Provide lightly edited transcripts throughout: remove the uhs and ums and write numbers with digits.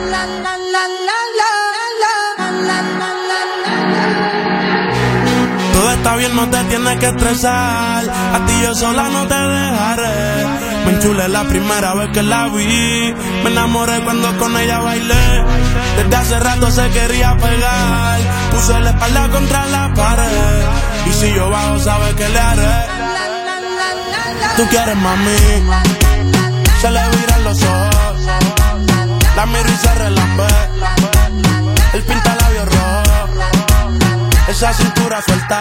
Todo está bien, no te tienes que estresar. A ti yo sola no te dejaré. Me enchulé la primera vez que la vi. Me enamoré cuando con ella bailé. Desde hace rato se quería pegar. Puse la espalda contra la pared. Y si yo bajo, sabes que le haré. Tú quieres, mami. Se le viran los ojos. La miro y se relambe. El pinta labios rojo. Esa cintura suelta.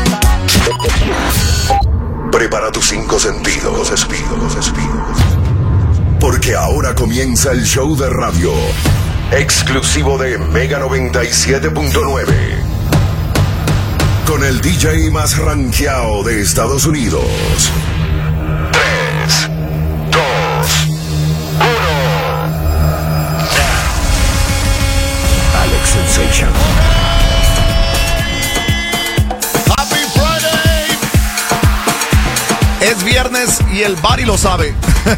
Prepara tus 5 sentidos, porque ahora comienza el show de radio exclusivo de Mega 97.9 con el DJ más rankeado de Estados Unidos. 3, 2, 1. Alex Sensation. Es viernes y el Bari lo sabe.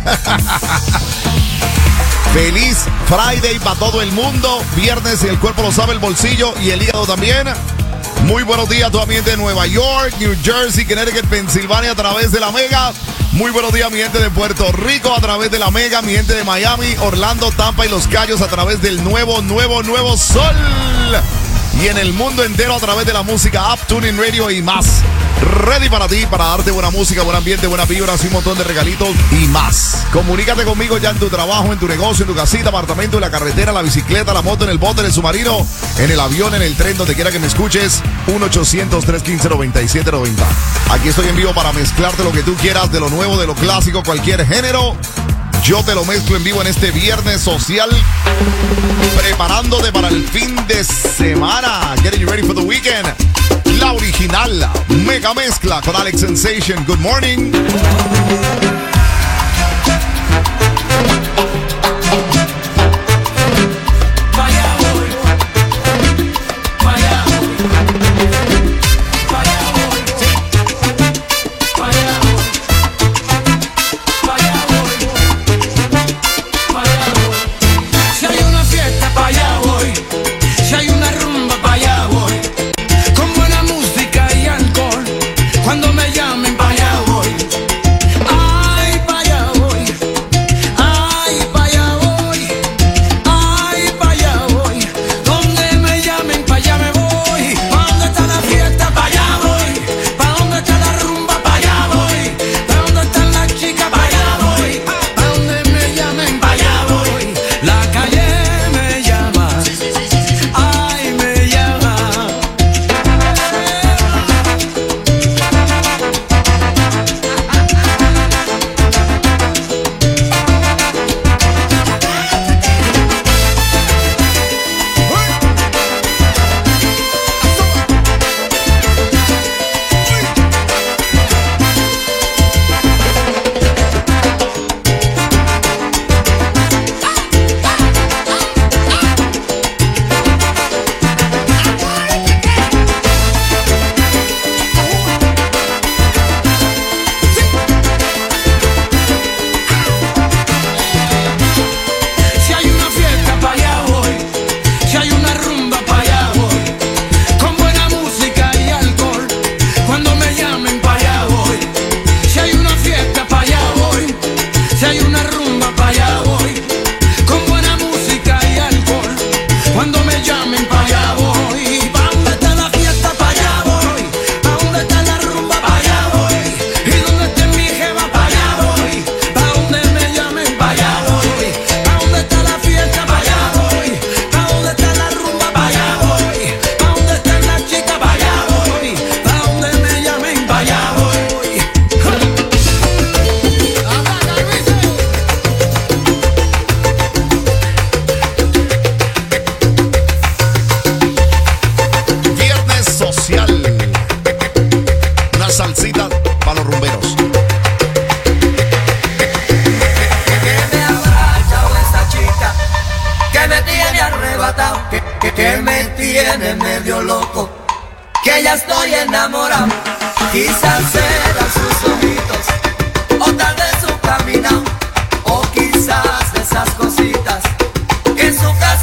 Feliz Friday para todo el mundo. Viernes y el cuerpo lo sabe, el bolsillo y el hígado también. Muy buenos días a toda mi gente de Nueva York, New Jersey, Connecticut, Pensilvania a través de la Mega. Muy buenos días mi gente de Puerto Rico a través de la Mega. Mi gente de Miami, Orlando, Tampa y Los Cayos a través del nuevo Sol. Y en el mundo entero a través de la música App, TuneIn Radio y más. Ready para ti, para darte buena música, buen ambiente, buenas vibras y un montón de regalitos y más. Comunícate conmigo ya en tu trabajo, en tu negocio, en tu casita, apartamento, en la carretera, la bicicleta, la moto, en el bote, en el submarino, en el avión, en el tren, donde quiera que me escuches. 1-800-315-9790. Aquí estoy en vivo para mezclarte lo que tú quieras, de lo nuevo, de lo clásico, cualquier género. Yo te lo mezclo en vivo en este viernes social, preparándote para el fin de semana. Getting you ready for the weekend. La original, la mega mezcla con Alex Sensation. Good morning. Cuando me llamen pa' allá voy. tiene medio loco, que ya estoy enamorado. Quizás serán sus ojitos, o tal vez su camino, o quizás de esas cositas que en su casa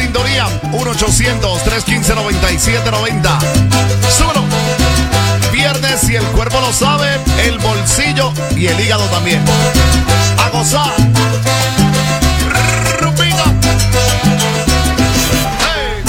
sintonía. 1-800-315-9790. Súbelo. Viernes, si el cuerpo lo sabe, el bolsillo y el hígado también. A gozar. Rupita. Hey.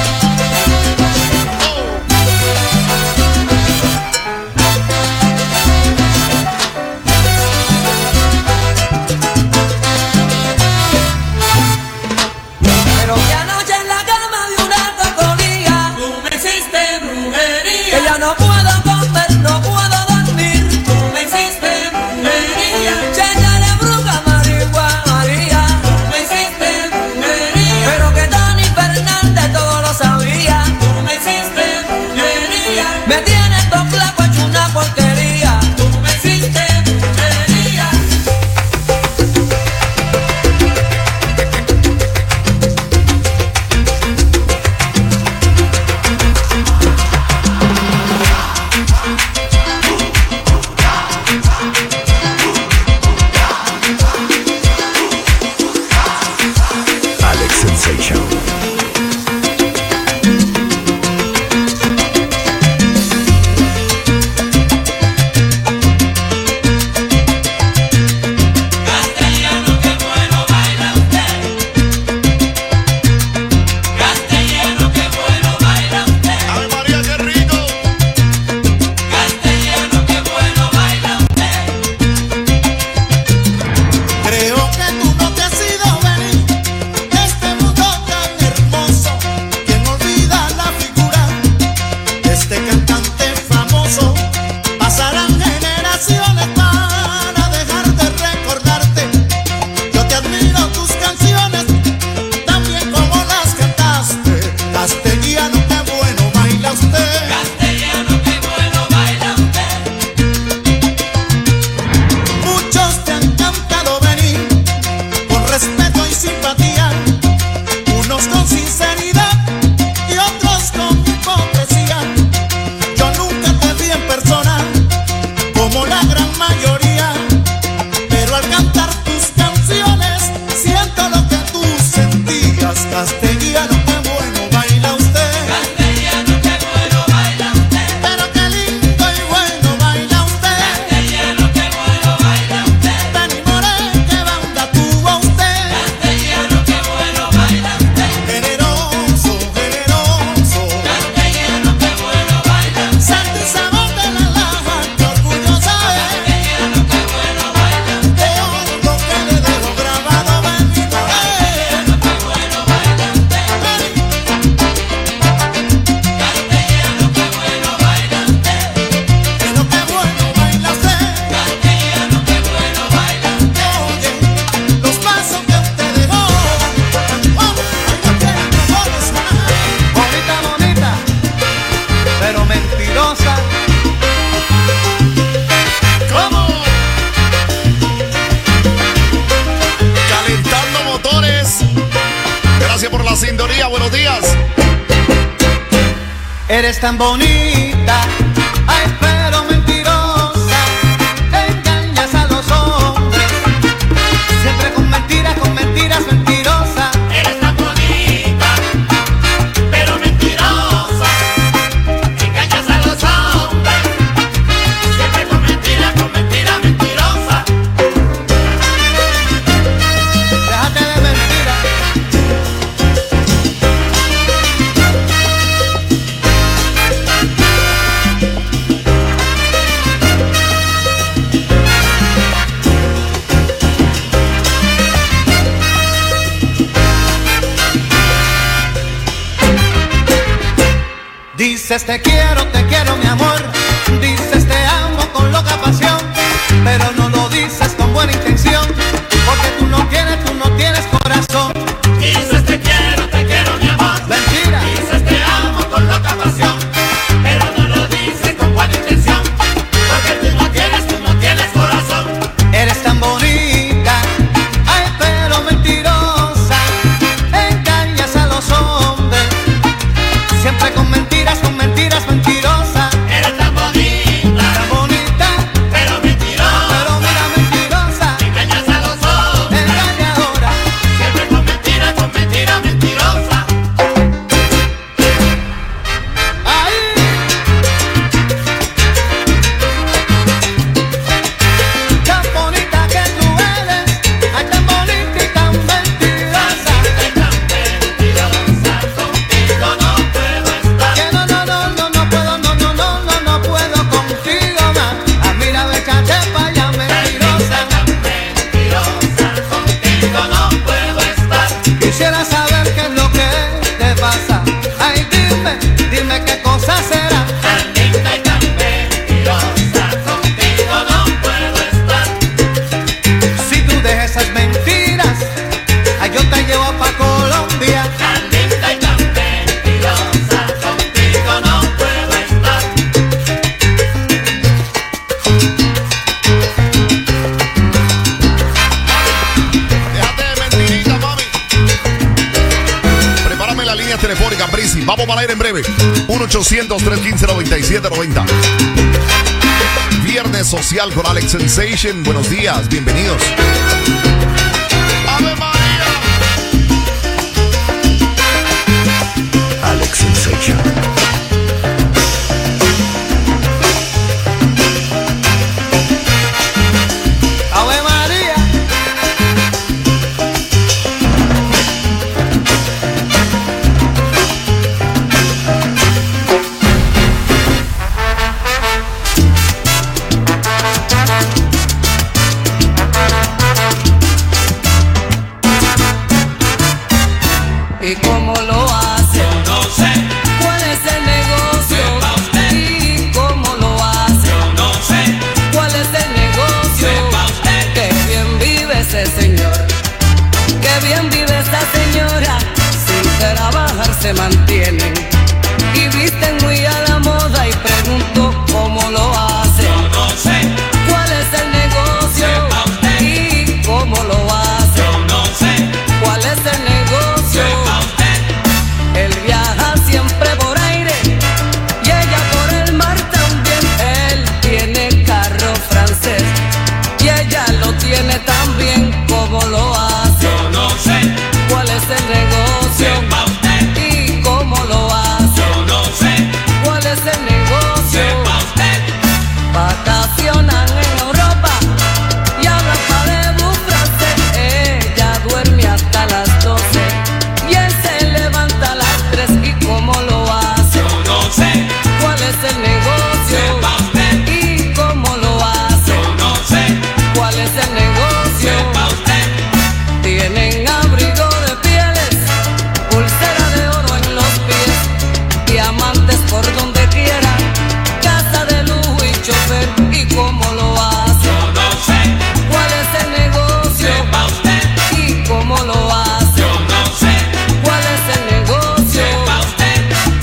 Pero que anoche en la cama de una cocolía, Tú me hiciste brujería. que ya no puedo comer, no puedo dormir. Tú me hiciste brujería. Chéchale bruja, Marigua, María. Tú me hiciste brujería. Pero que Tony Fernández todo lo sabía. Tú me hiciste brujería. Me tienes todo flaco hecho una porquería. Tú me hiciste brujería. Alex Sensation. Castellano, qué bueno baila usted. Castellano, qué bueno baila usted. Ave María, qué rico. Castellano, qué bueno baila usted. Creo que tú no te has ido venir de este mundo tan hermoso. Quien olvida la figura de este cantante famoso. Pasarán generaciones para dejar de recordarte. Yo te admiro tus canciones, también como las cantaste. Castellano, qué bueno baila usted. Castellano, qué bueno baila usted. Muchos te han cantado venir con respeto y simpatía, unos con sinceridad y otros con hipocresía. Yo nunca te vi en persona como la gran mayoría, pero al cantar tus canciones siento lo que tú sentías. Castellano, qué bueno baila usted. Castellano, qué bueno baila usted. Pero qué lindo y bueno baila usted. Castellano, qué bueno baila usted. Dani Moré, qué banda tuvo usted. Castellano, qué bueno baila usted. Generoso, generoso. Castellano, qué bueno baila usted. Santo y sabor de la laja, qué orgullosa es. Castellano, qué bueno baila usted. De lo que le dejo grabado, bendito es. Castellano, qué bueno baila usted. Castellano, qué bueno baila usted. Pero qué bueno baila usted. Castellano, qué bueno baila usted. Oye, los pasos que usted dejó. Oh, ahí no quieren que borres más. Bonita, bonita, pero mentirosa. ¿Cómo? Calentando motores. Gracias por la sintonía. Buenos días. Eres tan bonita, ay, pero mentirosa. Engañas a los hombres, siempre con mentiras, mentirosa. Eres tan bonita, pero mentirosa. Engañas a los hombres, siempre con mentiras, mentirosa. Déjate de mentiras. Dices te quiero mi amor. Dices te amo con loca pasión, pero no lo dices con buena intención, porque tú no tienes corazón. Dices te quiero mi amor. Mentira. Dices te amo con loca pasión, pero no lo dices con buena intención, porque tú no tienes corazón. Eres tan bonita, ay, pero mentirosa. Engañas a los hombres, siempre con mentiras, mentirosa. Eres tan bonita, las líneas telefónicas, Brisi. Vamos para aire en breve. 1-800-315-9790. Viernes social con Alex Sensation. Buenos días, bienvenidos. ¡Ave María! Alex Sensation. Ave María. ¿Y cómo lo hace? Yo no sé, ¿Cuál es el negocio? sepa usted. ¿Y cómo lo hace? Yo no sé, ¿Cuál es el negocio? sepa usted. Qué bien vive ese señor, qué bien vive esa señora, sin trabajar se mantienen y visten muy a la moda y pregunto cómo lo hace. Yo no sé, ¿Cuál es el negocio? sepa usted. ¿Y cómo lo hace? yo no sé, ¿Cuál es el negocio? sepa usted. Él viaja siempre por aire y ella por el mar también. Él tiene carro francés y ella lo tiene también. ¿Cómo lo hace? Yo no sé, ¿Cuál es el negocio? sepa usted. ¿Y cómo lo hace? Yo no sé, ¿Cuál es el negocio? sepa usted. Vacacionan en Europa y hablan parlez-vous francés. Ella duerme hasta las 12 y él se levanta a las 3. ¿Y cómo lo hace? Yo no sé, ¿Cuál es el negocio? sepa usted. ¿Y cómo lo hace? Yo no sé, ¿Cuál es el negocio? sepa usted. Tienen abrigo de pieles, pulsera de oro en los pies, diamantes por donde quiera, casa de lujo y chofer. ¿Y cómo lo hace? Yo no sé, ¿Cuál es el negocio? sepa usted. ¿Y cómo lo hace? Yo no sé, ¿Cuál es el negocio? sepa usted.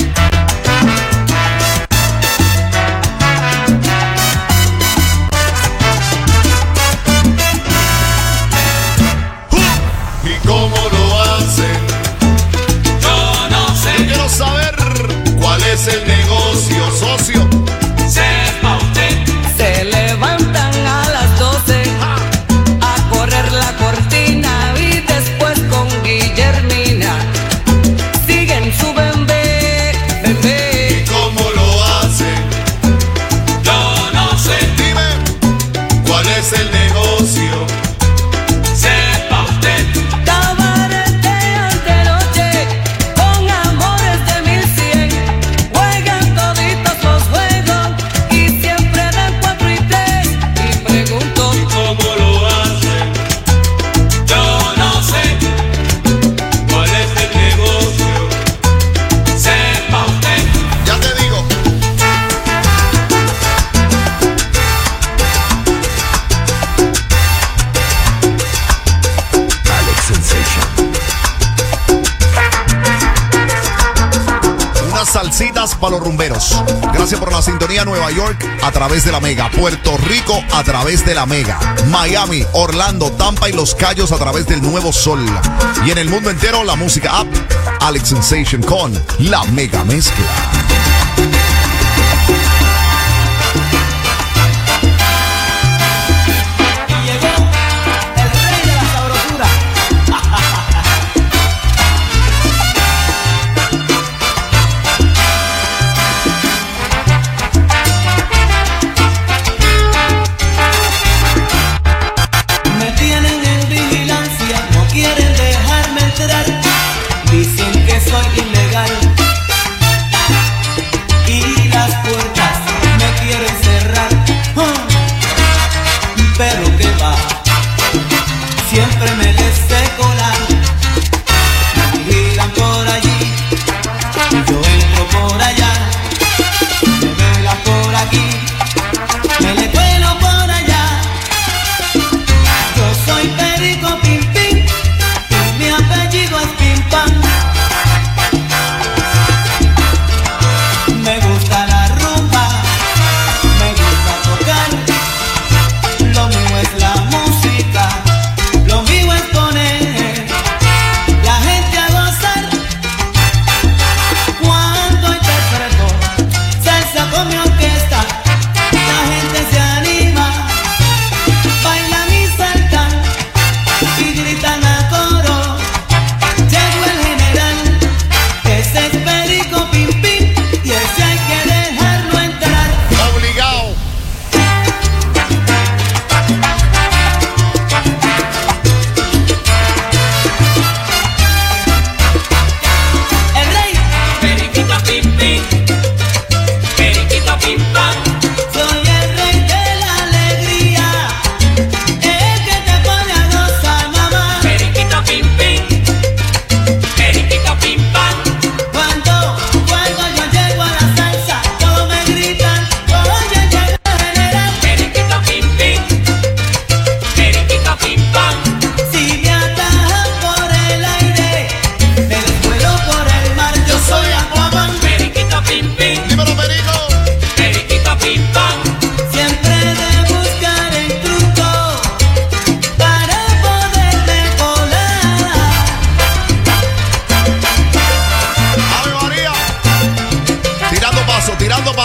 ¿Y cómo lo hacen? Yo no Yo sé, quiero saber cuál es el negocio, socio. sepa usted. Se levantan a las 12 a correr la cortina y después con Guillermina siguen su bebé, bebé. ¿Y cómo lo hacen? Yo no sé, Dime, ¿cuál es el negocio? sepa usted. Cabaretean de noche con amores de 1100, juegan toditos los juegos y siempre dan 4 y 3. Y pregunto, ¿Cómo lo hacen? Yo no sé, ¿cuál es el negocio? Sepa usted. Ya te digo. Alex Sensation. Unas salsitas para los rumberos. Gracias por la sintonía. Nueva York a través de la Mega. Puerto Rico a través de la Mega. Miami, Orlando, Tampa y Los Cayos a través del Nuevo Sol. Y en el mundo entero la música app. Alex Sensation con la Mega Mezcla. Y llegó el rey de la sabrosura. Me tienen en vigilancia, no quieren dejarme entrar. Dicen que soy ilegal.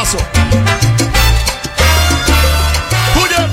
abrazo. ¡Huye!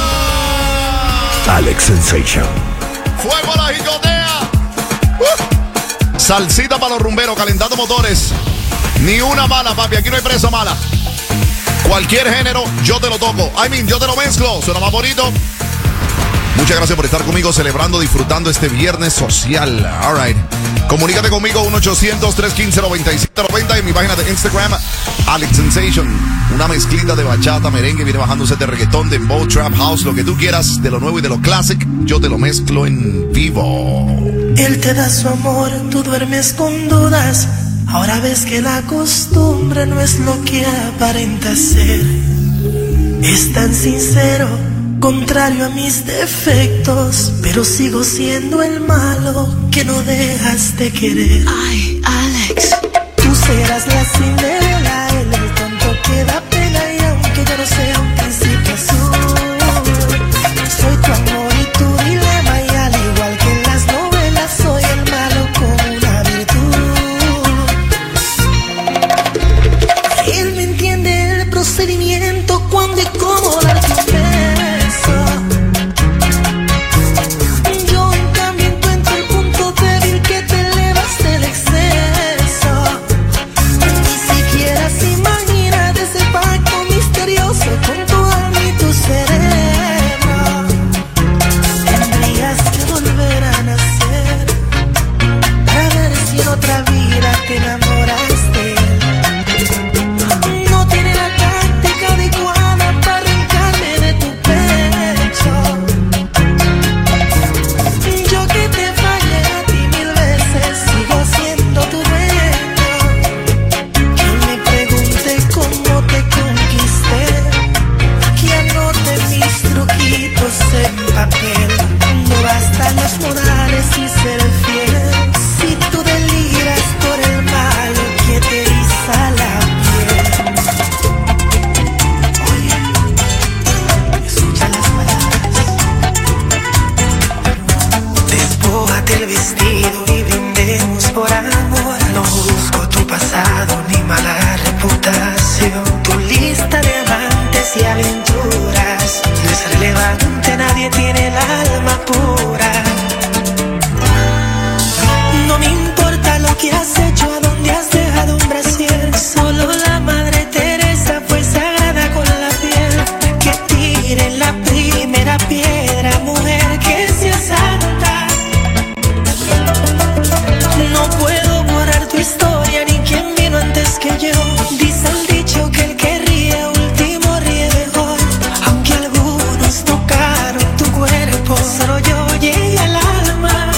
Alex Sensation. ¡Fuego a la jicotea! Salsita para los rumberos, calentando motores. Ni una mala, papi. Aquí no hay presa mala. Cualquier género, yo te lo toco. Yo te lo mezclo. Suena más bonito. Muchas gracias por estar conmigo, celebrando, disfrutando este viernes social. All right. Comunícate conmigo, 1-800-315-9790, en mi página de Instagram, Alex Sensation. Una mezclita de bachata, merengue, viene bajándose de reggaetón, dembow, trap house, lo que tú quieras, de lo nuevo y de lo classic, yo te lo mezclo en vivo. Él te da su amor, tú duermes con dudas. Ahora ves que la costumbre no es lo que aparenta ser. Es tan sincero, contrario a mis defectos, pero sigo siendo el malo que no dejas de querer. Ay, Alex, tú serás la Cinderela, él el tonto que da pena, y aunque yo no sea un príncipe azul, soy tu amor y tu dilema, y al igual que en las novelas, soy el malo con una virtud. Él me entiende el procedimiento, cuándo y cómo darte un beso. Yo en cambio encuentro el punto débil, que te elevas del exceso. Ni siquiera se imagina de ese pacto misterioso con tu alma y tu cerebro. Tendrías que volver a nacer para ver si en otra vida te enamoras de él. No tiene la táctica adecuada para arrancarme de tu pecho. Yo que te fallé a ti 1000 veces, sigo siendo tu dueño. Que me pregunte cómo te conquisté, que anote mis truquitos en papel. No bastan los modales y ser fiel, si tú deliras por el malo que te eriza la piel. Oye, escucha las palabras. Despójate el vestido y brindemos por amor. No busco tu pasado ni mala reputación. Tu lista de amantes y aventuras no es relevante, nadie tiene el alma pura. No me importa lo que has hecho, a dónde has dejado un brasier. Solo la Madre Teresa fue sagrada con la piel. Que tire la primera piedra, mujer que sea santa. No puedo borrar tu historia ni quien vino antes que yo. Dice el dicho que el que ríe último ríe mejor. Aunque algunos tocaron tu cuerpo, solo yo llegué al alma.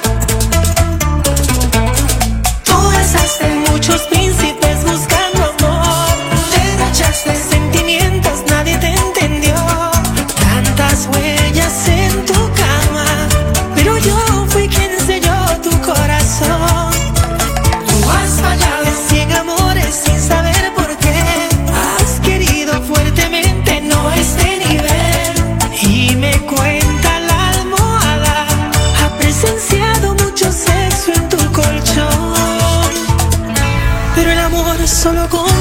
Tú besaste muchos príncipes buscando amor, derrochaste sentimientos, nadie te entendió. Tantas huellas en tu cama, pero yo fui quien selló tu corazón. Tú has fallado en 100 amores sin saber por qué. Has querido fuertemente, no a este nivel. Y me cuenta la almohada, ha presenciado mucho sexo en tu colchón, pero el amor es solo conmigo.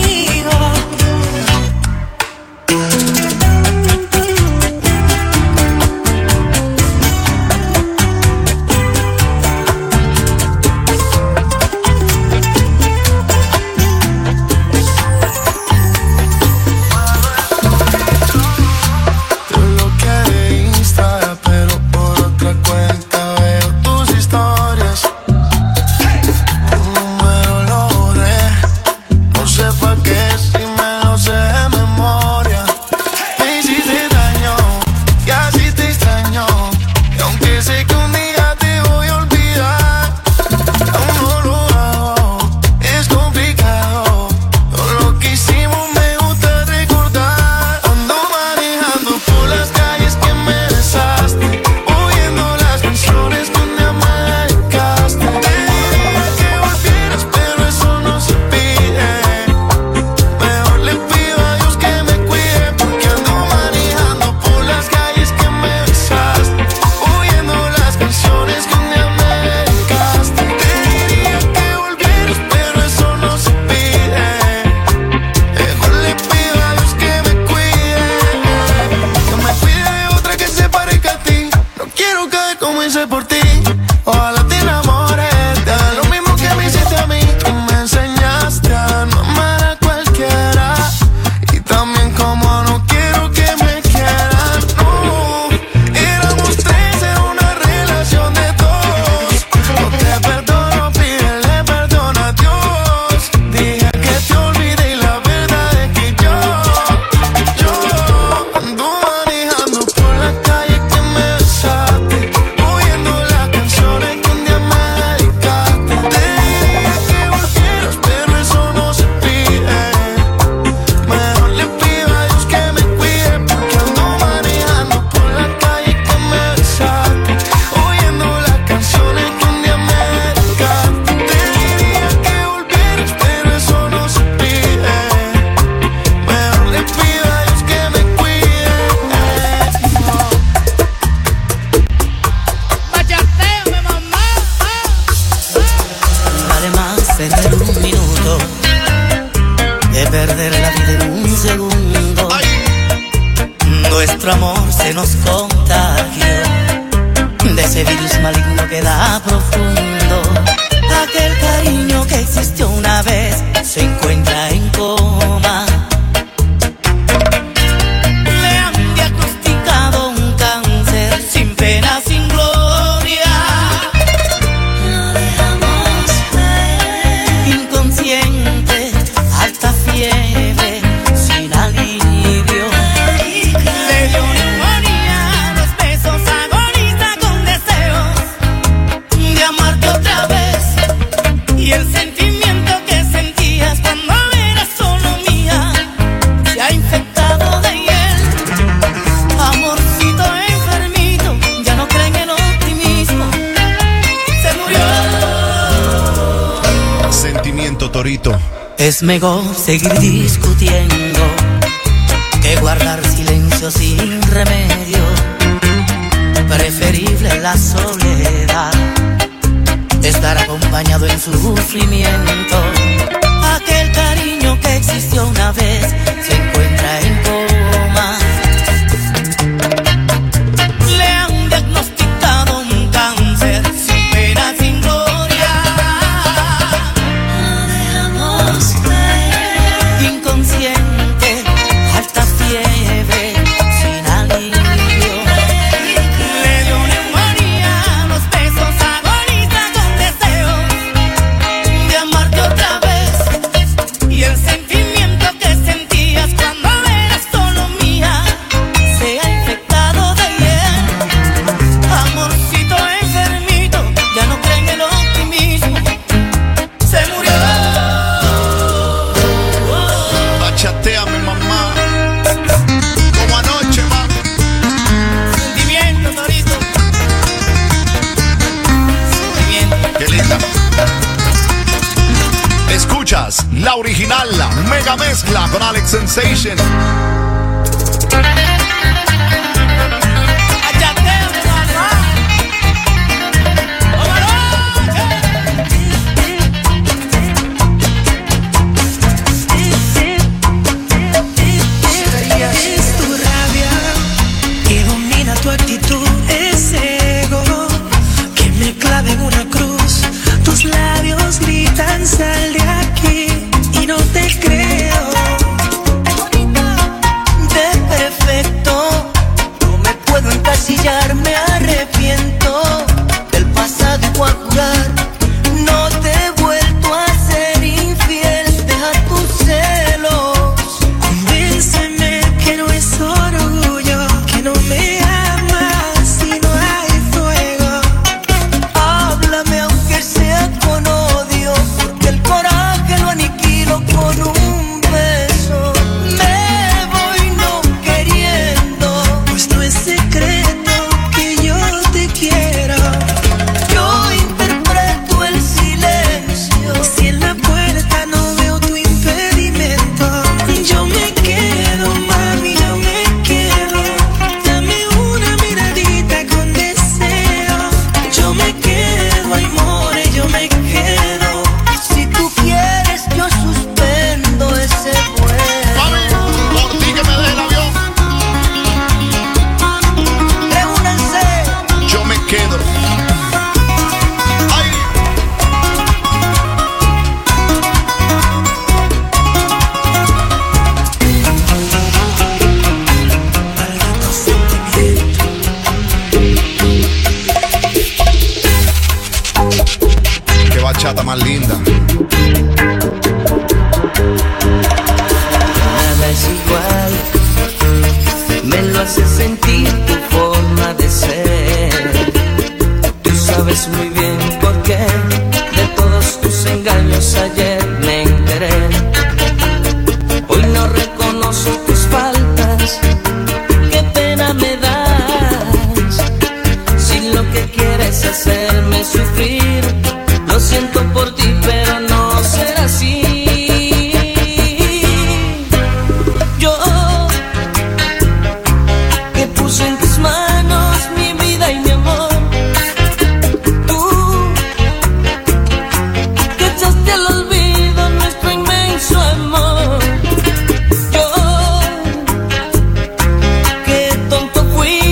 Te bloqueé de Insta, pero por otra cuenta veo tus historias. Tu número lo borré, no sé pa' qué si me lo sé de memoria. Me hiciste daño y así te extraño, y aunque sé que un día te voy a olvidar, aún no lo hago, es complicado. Todo lo que hicimos me gusta recordar. Ando manejando por las calles que me besaste, oyendo las canciones donde me dedicaste. Te diría que volvieras, pero eso no se pide. Mejor le pido a Dios que me cuide, porque ando manejando por las calles que me besaste, oyendo las canciones donde me dedicaste. Te diría que volvieras, pero eso no se pide. Mejor le pido a Dios que me cuide de otra que se parezca a ti. No quiero caer como hice por ti. Ojalá te enamores, te haga lo mismo se nos contagió de ese virus maligno que da profundo. Aquel cariño que existió una vez se encuentra en coma. Le han diagnosticado un cáncer sin pena, sin gloria. Lo dejamos inconsciente, alta fiebre, sin alivio. Le dio neumonía, los besos agoniza con deseos de amarte otra vez. Y el sentimiento que sentías cuando eras solo mía se ha infectado de hiel. Amorcito enfermito, ya no cree en el optimismo, se murió. Sentimiento, Torito. Es mejor seguir discutiendo que guardar silencio sin remedio. Preferible la soledad, estar acompañado en su sufrimiento. Aquel cariño que existió una vez se encuentra en coma. Le han diagnosticado un cáncer sin pena, sin gloria. Lo dejamos inconsciente, alta fiebre, sin alivio. Le dio neumonía, los besos agonizan con deseos de amarte otra vez. Y el sentimiento que sentías cuando eras solo mía se ha infectado de hiel. Amorcito enfermito, ya no cree en el optimismo, se murió. Bachateame, mamá. Como anoche, ma. Sentimiento, Torito. Sentimiento. Qué linda. Escuchas la original, la mega mezcla con Alex Sensation. Achateame, mamá. Es tu rabia que domina tu actitud, ese ego que me clava en una cruz. Tus labios gritan sal de aquí y no te creo. De perfecto no me puedo encasillar, me arrepiento del pasado y voy a jurar. No te he vuelto a ser infiel, deja tus celos. Convénceme que no es orgullo, que no me amas si no hay fuego. Háblame aunque sea con odio, porque el coraje lo aniquilo con un beso. Me voy no queriendo, Pues no es secreto que yo te quiero. yo interpreto el silencio. Si en la puerta no veo tu impedimento, yo me quedo, mami, yo me quedo. Dame una miradita con deseo. Yo me quedo, amor, yo me quedo. Si tú quieres yo suspendo ese vuelo. Por ti que me deje el avión, Reúnanse. yo me quedo. Ay. Qué bachata más linda. Nada es igual, me lo hace sentir tu forma de ser. Tú sabes muy bien por qué de todos tus engaños ayer me enteré. Hoy no reconozco tus faltas, qué pena me das. Si lo que quieres es hacerme sufrir, lo siento por ti, pero no será así. Yo que puse en tus manos mi vida y mi amor, tú que echaste al olvido nuestro inmenso amor. Yo que tonto fui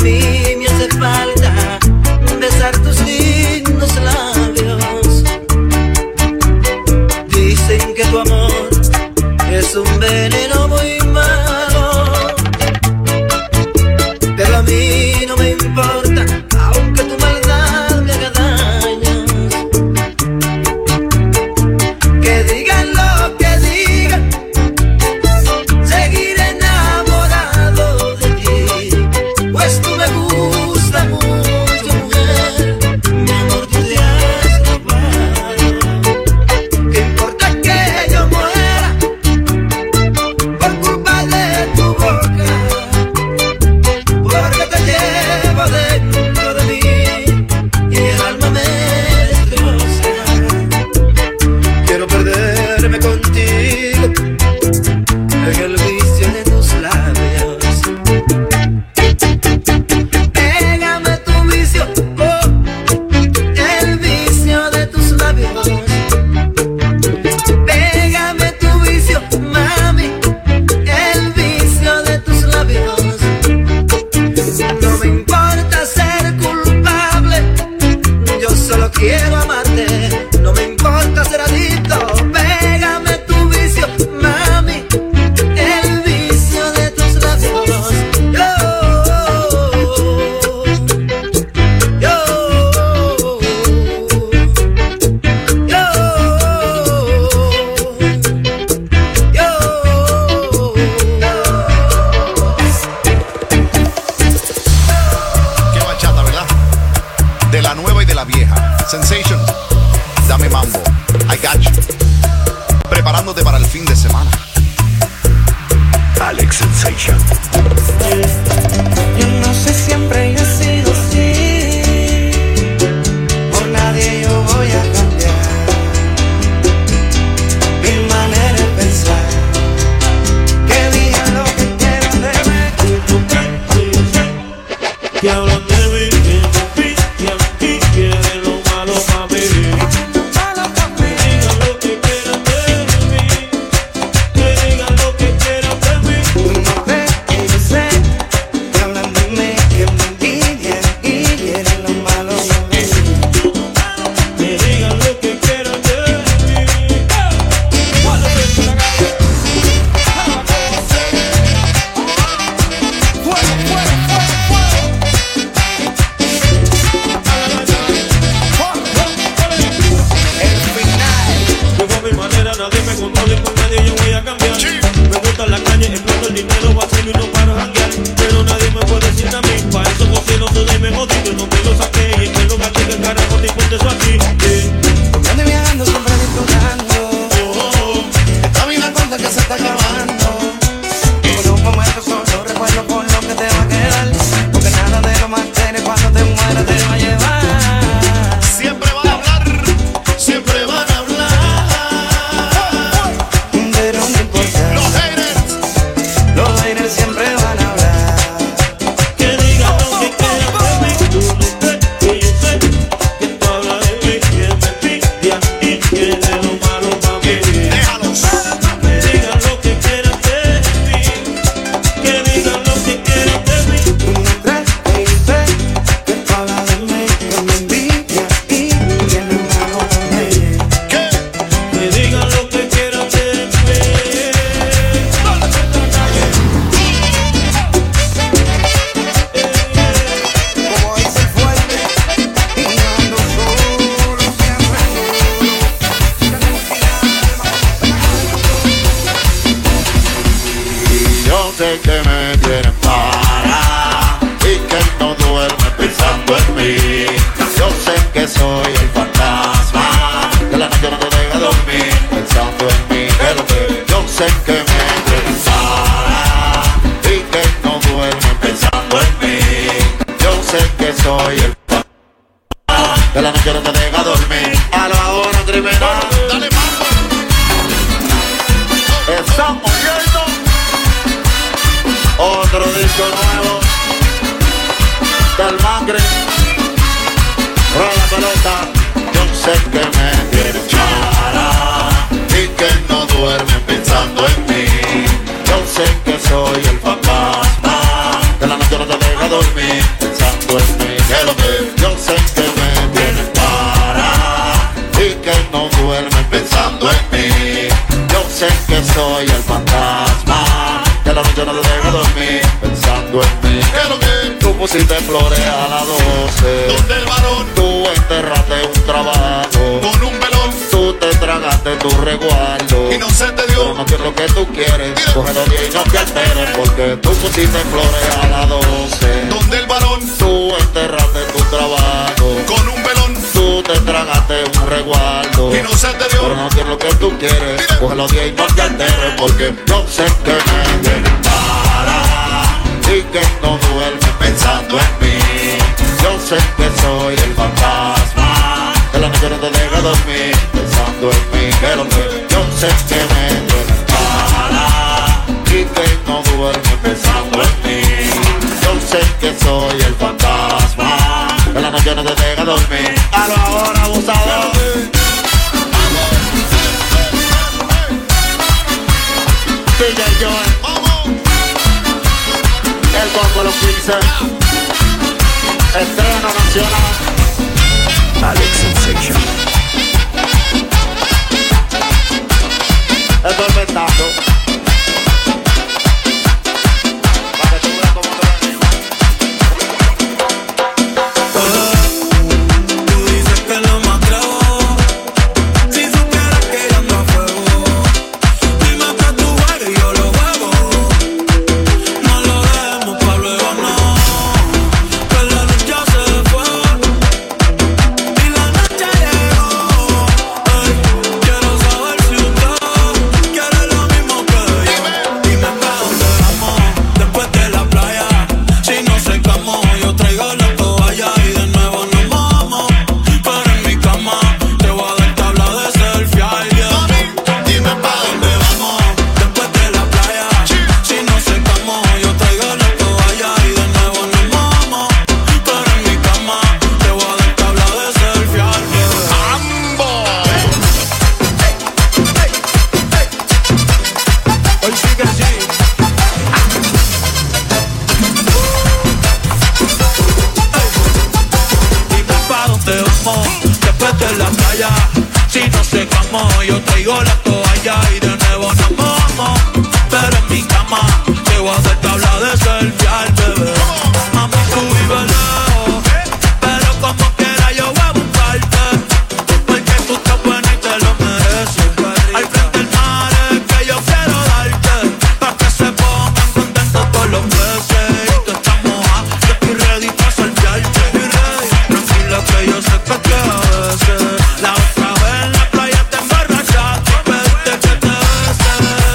mí me hace falta besar tus lindos labios. Dicen que tu amor es un veneno muy malo, pero a mí no me importa, aunque tu maldad me haga daño. Que digan lo que digan, seguiré enamorado de ti, pues tú me gustas mucho, mujer. Mi amor, tú te has robado. ¿Qué importa que yo muera por culpa de tu boca? Porque te llevo dentro de mí y el alma me destroza. Quiero perderme contigo en el vicio de tus labios. Pégame tu vicio, oh, el vicio de tus labios. Pégame tu vicio, mami, el vicio de tus labios. No me importa ser culpable, yo solo quiero amarte. No me importa ser adicto. Pégame tu vicio, mami, el vicio de tus labios. Qué bachata, ¿verdad? De la nueva y de la vieja. Sensation, dame mambo. I got you. Preparándote para el fin de semana. Alex Sensation. Yo no sé, siempre yo he sido así. Por nadie yo voy a cambiar mi manera de pensar. Que digan lo que quieran de mí. Que hablan de mí, que aquí quieren lo malo para mí. Que digan lo que quieran de mí. Que digan lo que quieran de mí. No ves que yo sé que hablan de mí, que me envidian y quieren lo malo para mí. Que digan lo que quieran de mí. Yo por mi manera, nadie me controla y por nadie yo voy a cambiar. Me gusta la calle, exploto el dinero, vacío y no paro a janguear. Pero nadie me puede decir a mí, para eso cocino todo y me jodido. No me lo saqué y es que lo gaché, que el carajo te ponte eso aquí. Yo ando viajando, siempre disfrutando. Esta vida cuenta que se está acabando. Por un momento solo recuerdo por lo que te va a quedar. Porque nada de lo mantiene cuando te mueras te va a llevar. Siempre van a hablar, siempre van a hablar. Pero no importa, Los haters. los haters siempre van a hablar. Que digan lo que quieran de mí. Tú no crees que yo sé que tú hablas de mí. Que me envidian y quieren lo malo para mí. Déjalos. Que digan lo que quieran de mí. Que digan lo que quieran de mí. Tú no crees que yo sé que tú hablas de mí, que me envidia y tienes malo para mí. ¿Qué? Que digan lo que quieran de mí. Como dice el fuerte, y yo ando solo siempre. Yo sé que me tienen para y que no duerme pensando en mí. Yo sé que soy el fantasma que la noche no te deja dormir pensando en mí. Pero que yo sé que me tienen para y que no duerme pensando en mí. Yo sé que soy el fantasma que la noche no te deja dormir. A la hora criminal, Dale mambo. estamos viendo otro disco nuevo del Mangre. Rueda la pelota, yo sé que me tiene para y que no duermen pensando en mí. Yo sé que soy el fantasma que la noche no te deja dormir. duermes pensando en mí. Yo sé que soy el fantasma que la noche no te deja dormir pensando en mí. ¿Qué es lo que? Tú pusiste flores a las 12. ¿Dónde el varón? Tú enterraste un trabajo Con un velón. Tú te tragaste tu resguardo Y no se te pero dio. no quiero lo que tú quieres. Cógelo bien y no te alteres, porque tú pusiste flores a las 12. ¿Dónde el varón? Tú enterraste tu trabajo Con un velón. Tú te tragaste un resguardo Y no se te dio. pero no quiero lo que tú quieres. Cógelo bien y no te alteres, porque yo sé que me tienes para y que no duermes pensando en mí. Yo sé que soy el fantasma que la noche no te deja dormir pensando en mí. Que lo que yo sé que me tienes para y que no duermes pensando en mí. Yo sé que soy el fantasma que la noche no te deja dormir. A lo ahora, abusador. DJ Joel, el combo de los 15, estreno nacional, Alex Sensation. estoy inventando. Para que tú veas cómo te venimos. Tú dices que lo más creo. Si supieras que yo ando a fuego. Dime que tú juegas y yo lo juego. No lo dejemos pa' luego, no. Que la luz ya se fue y la noche llegó. Ey, quiero saber si usted quiere lo mismo que yo. Dime pa' dónde vamos después de la playa. Si no secamos, yo traigo la toalla y de nuevo nos mojamos. Pero en mi cama te voy a dar tabla de selfie, ay, yeah. Dime pa' dónde vamos después de la playa. Si no secamos, yo traigo la toalla y de nuevo nos mojamos. Pero en mi cama te voy a dar tabla de selfie, ay, yeah. Hoy sí que sí. Dime pa' dónde vamos después de la playa. Si no secamos, yo traigo la toalla y de nuevo nos mojamos. Pero en mi cama te voy a hacer tabla de selfie al bebé. Mami, tú vives lejos, pero como quiera yo voy a buscarte. Porque tú estás buena y te lo mereces. Al frente del mar es que yo quiero darte, pa' que se pongan contentos todos los peces. Y tú estás mojada, yo estoy ready pa' saltearte. Tranquila que yo sé que a veces la otra vez en la playa te emborrachaste, pediste que te beses.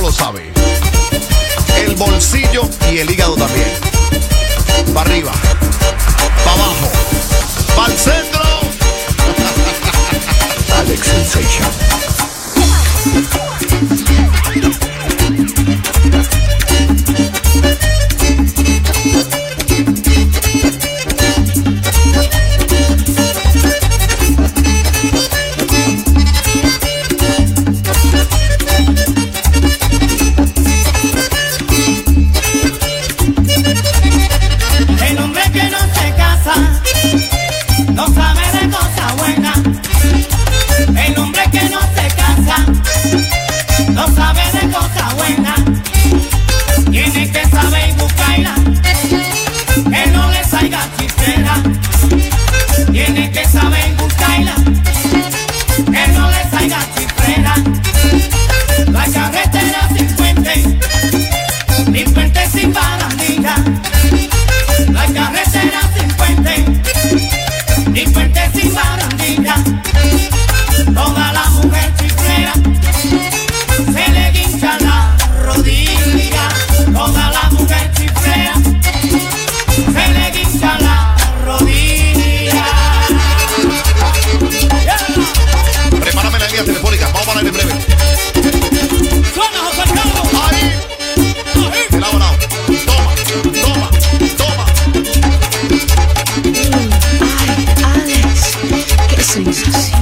lo sabe. El bolsillo y el hígado también. Para arriba, para abajo, para el centro. Alex Sensation. El hombre que no se casa no sabe de cosa buena. El hombre que no se casa no sabe de cosa buena. Tiene que saber buscarla, que no le salga chistera. Tiene que saber buscarla, que no le salga chistera. La carretera sin puente, ni puente sin barandilla. La carretera sin puente, ni puente sin barandilla. Toda la mujer chiflera se le guincha la rodilla. Toda la mujer chiflera se le guincha la rodilla. Prepárame la línea telefónica, vamos a hablar en breve. Suena José Carlos. Ahí, de lado a lado. Toma. Ay, Alex, qué sensación.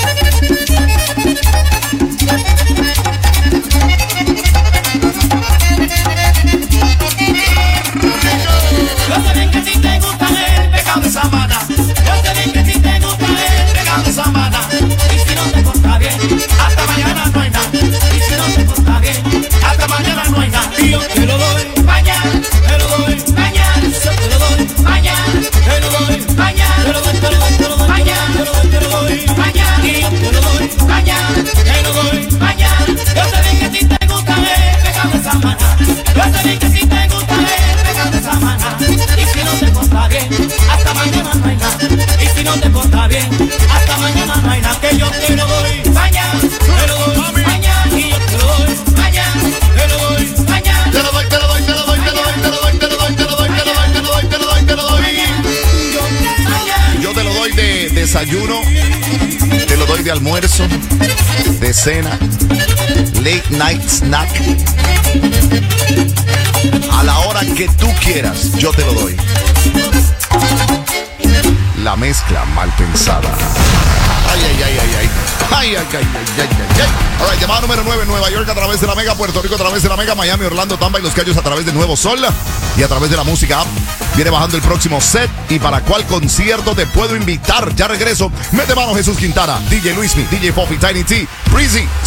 Yo sé bien que a ti te gusta el pecado de Samana. Yo sé bien que a ti te gusta el pecado de Samana. Y si no te porta bien, hasta mañana no hay nada. Y si no te porta bien, hasta mañana no hay nada. Y yo te lo doy mañana, te lo doy mañana, yo te lo doy mañana, te lo doy mañana, te lo doy mañana, te lo doy mañana. Y yo te lo doy mañana, te lo doy mañana. Yo sé bien que a ti te gusta el pecado de Samana. Yo sé bien que a ti te gusta el pecado de Samana. Y si no te porta bien, hasta mañana no hay nada. Y si no te porta bien, hasta mañana no hay nada. Que yo te lo doy mañana, te lo doy mañana. Y yo te lo doy mañana, te lo doy mañana. Te lo doy. Yo te lo doy de desayuno, te lo doy de almuerzo, de cena, late night snack. A la hora que tú quieras, yo te lo doy. La mezcla mal pensada. Ay. Alright, llamada número 9, Nueva York a través de la Mega, Puerto Rico a través de la Mega, Miami, Orlando, Tampa y Los Cayos a través de Nuevo Sol y a través de la música app. Viene bajando el próximo set y para cuál concierto te puedo invitar. Ya regreso. Mete mano Jesús Quintana, DJ Luismi, DJ Fofi, Tiny T, Breezy.